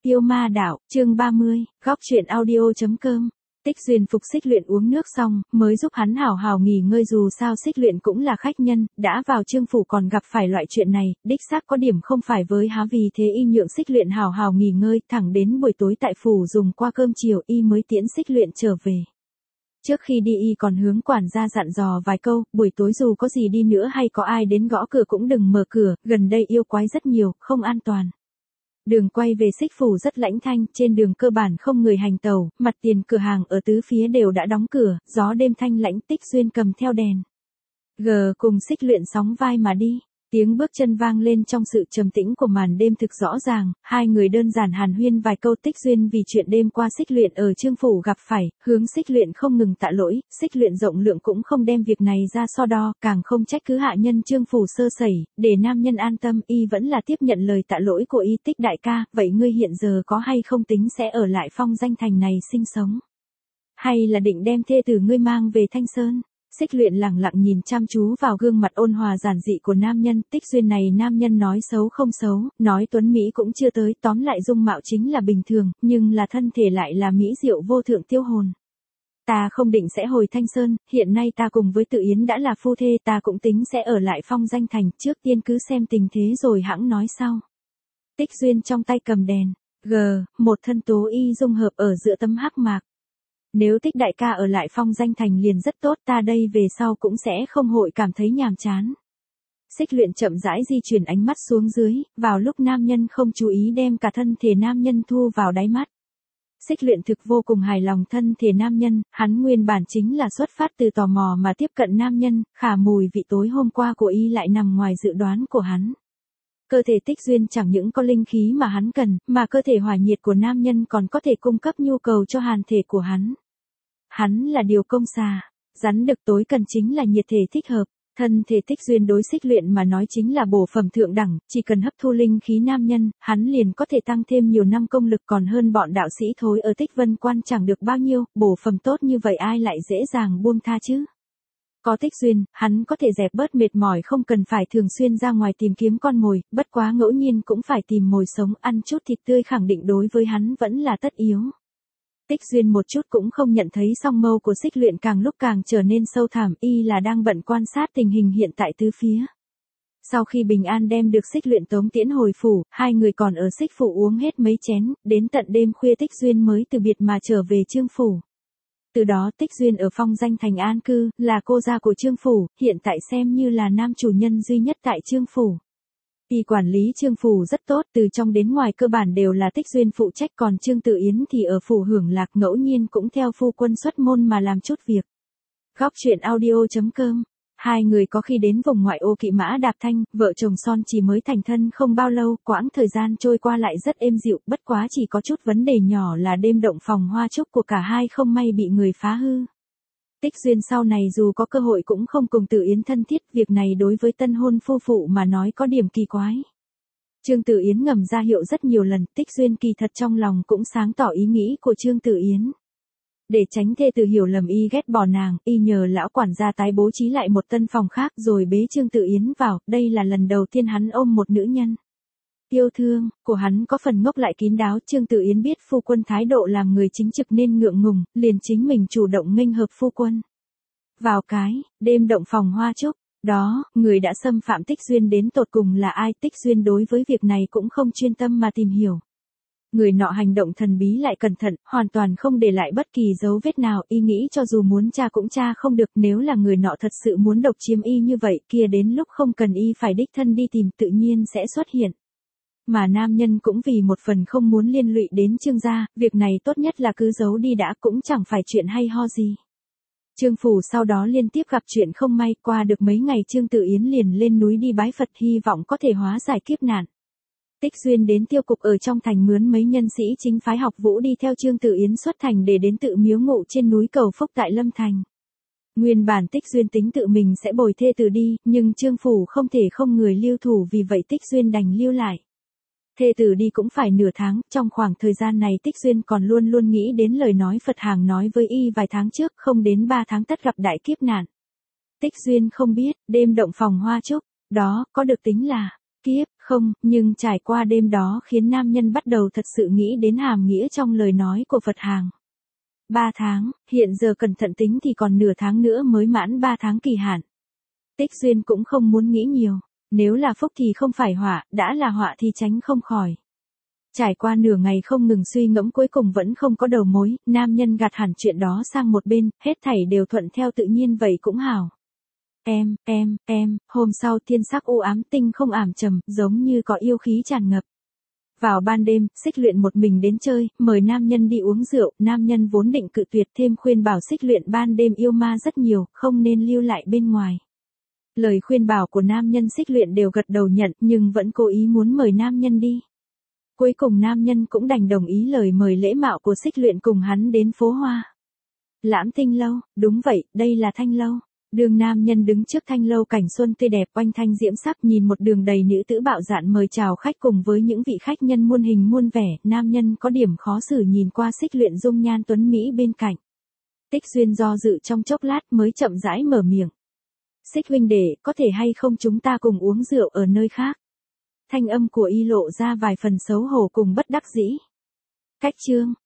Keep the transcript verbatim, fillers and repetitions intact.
Yêu ma đạo, chương ba mươi, góc truyện audio.com. Tích Duyên phục Xích Luyện uống nước xong, mới giúp hắn hào hào nghỉ ngơi, dù sao Xích Luyện cũng là khách nhân, đã vào Trương phủ còn gặp phải loại chuyện này, đích xác có điểm không phải với há, vì thế y nhượng Xích Luyện hào hào nghỉ ngơi, thẳng đến buổi tối tại phủ dùng qua cơm chiều y mới tiễn Xích Luyện trở về. Trước khi đi y còn hướng quản gia dặn dò vài câu, buổi tối dù có gì đi nữa hay có ai đến gõ cửa cũng đừng mở cửa, gần đây yêu quái rất nhiều, không an toàn. Đường quay về Xích phủ rất lãnh thanh, trên đường cơ bản không người hành tàu, mặt tiền cửa hàng ở tứ phía đều đã đóng cửa, gió đêm thanh lãnh. Tích Duyên cầm theo đèn G cùng Xích Luyện sóng vai mà đi. Tiếng bước chân vang lên trong sự trầm tĩnh của màn đêm thực rõ ràng, hai người đơn giản hàn huyên vài câu. Tích Duyên vì chuyện đêm qua Xích Luyện ở Trương phủ gặp phải, hướng Xích Luyện không ngừng tạ lỗi, Xích Luyện rộng lượng cũng không đem việc này ra so đo, càng không trách cứ hạ nhân Trương phủ sơ sẩy, để nam nhân an tâm, y vẫn là tiếp nhận lời tạ lỗi của y. Tích đại ca, vậy ngươi hiện giờ có hay không tính sẽ ở lại Phong Danh Thành này sinh sống? Hay là định đem thê tử ngươi mang về Thanh Sơn? Xích Luyện lẳng lặng nhìn chăm chú vào gương mặt ôn hòa giản dị của nam nhân. Tích Duyên này nam nhân nói xấu không xấu, nói tuấn mỹ cũng chưa tới, tóm lại dung mạo chính là bình thường, nhưng là thân thể lại là mỹ diệu vô thượng tiêu hồn. Ta không định sẽ hồi Thanh Sơn, hiện nay ta cùng với Tự Yến đã là phu thê, ta cũng tính sẽ ở lại Phong Danh Thành, trước tiên cứ xem tình thế rồi hãng nói sau. Tích Duyên trong tay cầm đèn G, một thân tố y dung hợp ở giữa tấm hắc mạc. Nếu Tích đại ca ở lại Phong Danh Thành liền rất tốt, ta đây về sau cũng sẽ không hội cảm thấy nhàm chán. Xích Luyện chậm rãi di chuyển ánh mắt xuống dưới, vào lúc nam nhân không chú ý đem cả thân thể nam nhân thu vào đáy mắt. Xích Luyện thực vô cùng hài lòng thân thể nam nhân, hắn nguyên bản chính là xuất phát từ tò mò mà tiếp cận nam nhân, khả mùi vị tối hôm qua của y lại nằm ngoài dự đoán của hắn. Cơ thể Tích Duyên chẳng những có linh khí mà hắn cần, mà cơ thể hỏa nhiệt của nam nhân còn có thể cung cấp nhu cầu cho hàn thể của hắn. Hắn là điều công xà, rắn đực tối cần chính là nhiệt thể thích hợp. Thân thể Tích Duyên đối Xích Luyện mà nói chính là bổ phẩm thượng đẳng, chỉ cần hấp thu linh khí nam nhân, hắn liền có thể tăng thêm nhiều năm công lực, còn hơn bọn đạo sĩ thối ở Tích Vân Quan chẳng được bao nhiêu, bổ phẩm tốt như vậy ai lại dễ dàng buông tha chứ. Có Tích Duyên, hắn có thể dẹp bớt mệt mỏi, không cần phải thường xuyên ra ngoài tìm kiếm con mồi, bất quá ngẫu nhiên cũng phải tìm mồi sống, ăn chút thịt tươi khẳng định đối với hắn vẫn là tất yếu. Tích Duyên một chút cũng không nhận thấy song mâu của Xích Luyện càng lúc càng trở nên sâu thẳm, y là đang bận quan sát tình hình hiện tại tứ phía. Sau khi bình an đem được Xích Luyện tống tiễn hồi phủ, hai người còn ở Xích phủ uống hết mấy chén, đến tận đêm khuya Tích Duyên mới từ biệt mà trở về Trương phủ. Từ đó Tích Duyên ở Phong Danh Thành an cư, là cô gia của Trương phủ, hiện tại xem như là nam chủ nhân duy nhất tại Trương phủ. Y quản lý Trương phủ rất tốt, từ trong đến ngoài cơ bản đều là Tích Duyên phụ trách, còn Trương Tự Yến thì ở phủ hưởng lạc, ngẫu nhiên cũng theo phu quân xuất môn mà làm chút việc. Góc truyện audio.com. Hai người có khi đến vùng ngoại ô Kỵ Mã Đạp Thanh, vợ chồng son chỉ mới thành thân không bao lâu, quãng thời gian trôi qua lại rất êm dịu, bất quá chỉ có chút vấn đề nhỏ là đêm động phòng hoa chúc của cả hai không may bị người phá hư. Tích Duyên sau này dù có cơ hội cũng không cùng Tự Yến thân thiết, việc này đối với tân hôn phu phụ mà nói có điểm kỳ quái. Trương Tự Yến ngầm ra hiệu rất nhiều lần, Tích Duyên kỳ thật trong lòng cũng sáng tỏ ý nghĩ của Trương Tự Yến. Để tránh thê tử hiểu lầm y ghét bỏ nàng, y nhờ lão quản gia tái bố trí lại một tân phòng khác rồi bế Trương Tự Yến vào, đây là lần đầu tiên hắn ôm một nữ nhân. Yêu thương của hắn có phần ngốc lại kín đáo, Trương Tự Yến biết phu quân thái độ làm người chính trực nên ngượng ngùng, liền chính mình chủ động nghênh hợp phu quân. Vào cái đêm động phòng hoa chúc đó, người đã xâm phạm Tích Duyên đến tột cùng là ai? Tích Duyên đối với việc này cũng không chuyên tâm mà tìm hiểu. Người nọ hành động thần bí lại cẩn thận, hoàn toàn không để lại bất kỳ dấu vết nào, y nghĩ cho dù muốn tra cũng tra không được, nếu là người nọ thật sự muốn độc chiếm y như vậy, kia đến lúc không cần y phải đích thân đi tìm tự nhiên sẽ xuất hiện. Mà nam nhân cũng vì một phần không muốn liên lụy đến Trương gia, việc này tốt nhất là cứ giấu đi đã, cũng chẳng phải chuyện hay ho gì. Trương phủ sau đó liên tiếp gặp chuyện không may, qua được mấy ngày Trương Tự Yến liền lên núi đi bái Phật, hy vọng có thể hóa giải kiếp nạn. Tích Duyên đến tiêu cục ở trong thành mướn mấy nhân sĩ chính phái học vũ đi theo Trương Tự Yến xuất thành để đến tự miếu ngụ trên núi cầu phúc tại Lâm Thành. Nguyên bản Tích Duyên tính tự mình sẽ bồi thê tử đi, nhưng Trương phủ không thể không người lưu thủ, vì vậy Tích Duyên đành lưu lại. Thê tử đi cũng phải nửa tháng, trong khoảng thời gian này Tích Duyên còn luôn luôn nghĩ đến lời nói Phật hàng nói với y vài tháng trước, không đến ba tháng tất gặp đại kiếp nạn. Tích Duyên không biết, đêm động phòng hoa chúc đó có được tính là kiếp, không, nhưng trải qua đêm đó khiến nam nhân bắt đầu thật sự nghĩ đến hàm nghĩa trong lời nói của Phật hàng. Ba tháng, hiện giờ cẩn thận tính thì còn nửa tháng nữa mới mãn ba tháng kỳ hạn. Tích Duyên cũng không muốn nghĩ nhiều, nếu là phúc thì không phải họa, đã là họa thì tránh không khỏi. Trải qua nửa ngày không ngừng suy ngẫm cuối cùng vẫn không có đầu mối, nam nhân gạt hẳn chuyện đó sang một bên, hết thảy đều thuận theo tự nhiên vậy cũng hảo. Em, em, em, hôm sau thiên sắc u ám tinh không ảm trầm, giống như có yêu khí tràn ngập. Vào ban đêm, Xích Luyện một mình đến chơi, mời nam nhân đi uống rượu, nam nhân vốn định cự tuyệt thêm khuyên bảo Xích Luyện ban đêm yêu ma rất nhiều, không nên lưu lại bên ngoài. Lời khuyên bảo của nam nhân Xích Luyện đều gật đầu nhận nhưng vẫn cố ý muốn mời nam nhân đi. Cuối cùng nam nhân cũng đành đồng ý lời mời lễ mạo của Xích Luyện cùng hắn đến phố hoa. Lãm Tinh lâu, đúng vậy, đây là Thanh lâu. Đường nam nhân đứng trước Thanh lâu cảnh xuân tươi đẹp oanh thanh diễm sắc nhìn một đường đầy nữ tử bạo dạn mời chào khách cùng với những vị khách nhân muôn hình muôn vẻ, nam nhân có điểm khó xử nhìn qua Xích Luyện dung nhan tuấn Mỹ bên cạnh. Tích Duyên do dự trong chốc lát mới chậm rãi mở miệng. Xích huynh đệ, có thể hay không chúng ta cùng uống rượu ở nơi khác? Thanh âm của y lộ ra vài phần xấu hổ cùng bất đắc dĩ. Cách chương.